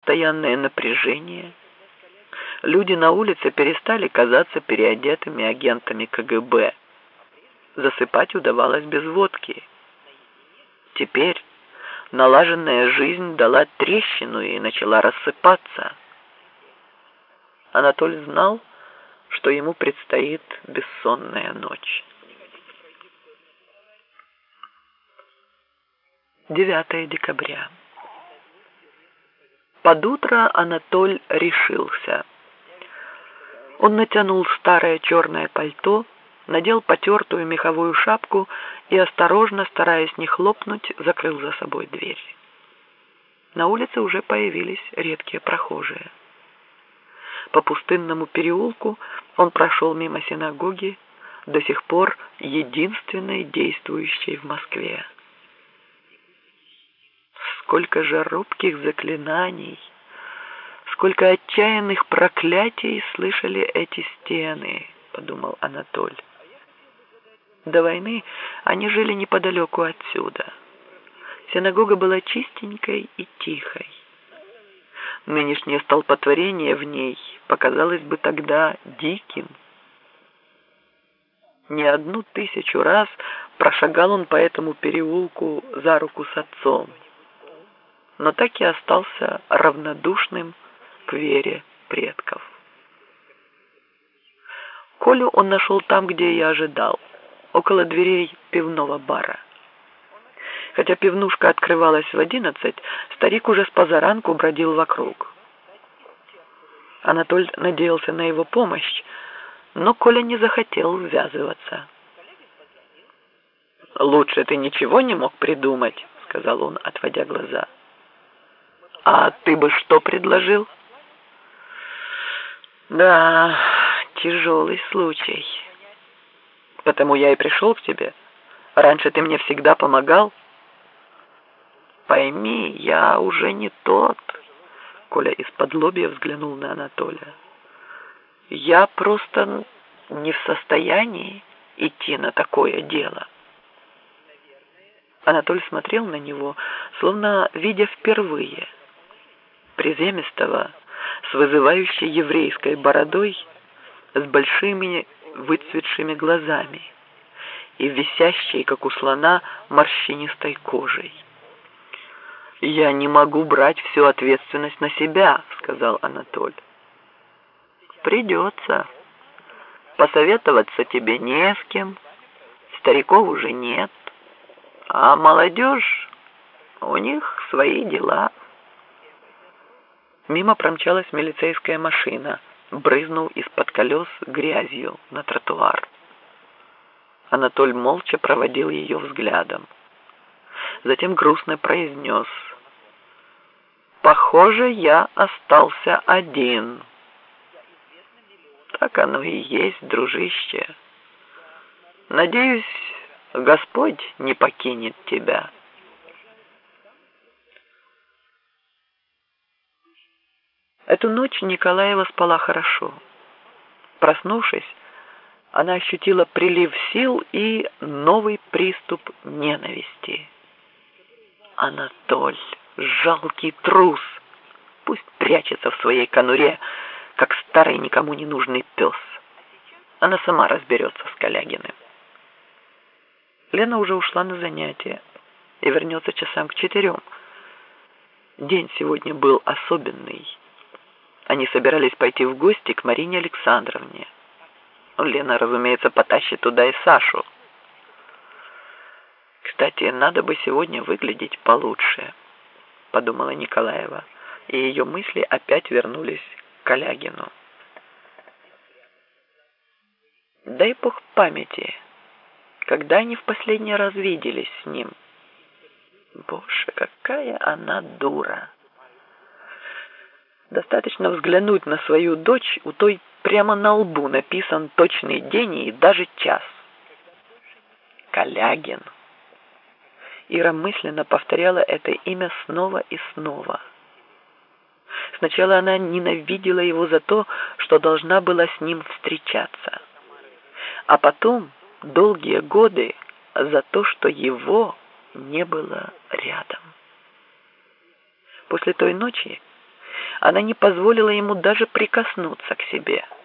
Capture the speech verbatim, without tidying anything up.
постоянное напряжение. Люди на улице перестали казаться переодетыми агентами ка гэ бэ. Засыпать удавалось без водки. Теперь налаженная жизнь дала трещину и начала рассыпаться. Анатоль знал, что ему предстоит бессонная ночь. девятое декабря. Под утро Анатоль решился. Он натянул старое черное пальто, надел потертую меховую шапку и, осторожно, стараясь не хлопнуть, закрыл за собой дверь. На улице уже появились редкие прохожие. По пустынному переулку он прошел мимо синагоги, до сих пор единственной действующей в Москве. Сколько же робких заклинаний, сколько отчаянных проклятий слышали эти стены, подумал Анатоль. До войны они жили неподалеку отсюда. Синагога была чистенькой и тихой. Нынешнее столпотворение в ней показалось бы тогда диким. Не одну тысячу раз прошагал он по этому переулку за руку с отцом, но так и остался равнодушным к вере предков. Колю он нашел там, где и ожидал, около дверей пивного бара. Хотя пивнушка открывалась в одиннадцать, старик уже с позаранку бродил вокруг. Анатоль надеялся на его помощь, но Коля не захотел ввязываться. «Лучше ты ничего не мог придумать», — сказал он, отводя глаза. «А ты бы что предложил?» «Да, тяжелый случай. Потому я и пришел к тебе. Раньше ты мне всегда помогал». «Пойми, я уже не тот», — Коля исподлобья взглянул на Анатолия. «Я просто не в состоянии идти на такое дело». Анатоль смотрел на него, словно видя впервые. Приземистого, с вызывающей еврейской бородой, с большими выцветшими глазами и висящей, как у слона, морщинистой кожей. «Я не могу брать всю ответственность на себя», — сказал Анатоль. «Придется. Посоветоваться тебе не с кем, стариков уже нет, а молодежь, у них свои дела». Мимо промчалась милицейская машина, брызнул из-под колес грязью на тротуар. Анатоль молча проводил ее взглядом. Затем грустно произнес: «Похоже, я остался один». «Так оно и есть, дружище. Надеюсь, Господь не покинет тебя». Эту ночь Николаева спала хорошо. Проснувшись, она ощутила прилив сил и новый приступ ненависти. Анатоль, жалкий трус, пусть прячется в своей конуре, как старый никому не нужный пес. Она сама разберется с Калягиным. Лена уже ушла на занятия и вернется часам к четырем. День сегодня был особенный. Они собирались пойти в гости к Марине Александровне. Лена, разумеется, потащит туда и Сашу. «Кстати, надо бы сегодня выглядеть получше», — подумала Николаева, и ее мысли опять вернулись к Калягину. Дай бог памяти, когда они в последний раз виделись с ним. Боже, какая она дура! Достаточно взглянуть на свою дочь, у той прямо на лбу написан точный день и даже час. Калягин. Ира мысленно повторяла это имя снова и снова. Сначала она ненавидела его за то, что должна была с ним встречаться. А потом, долгие годы, за то, что его не было рядом. После той ночи она не позволила ему даже прикоснуться к себе.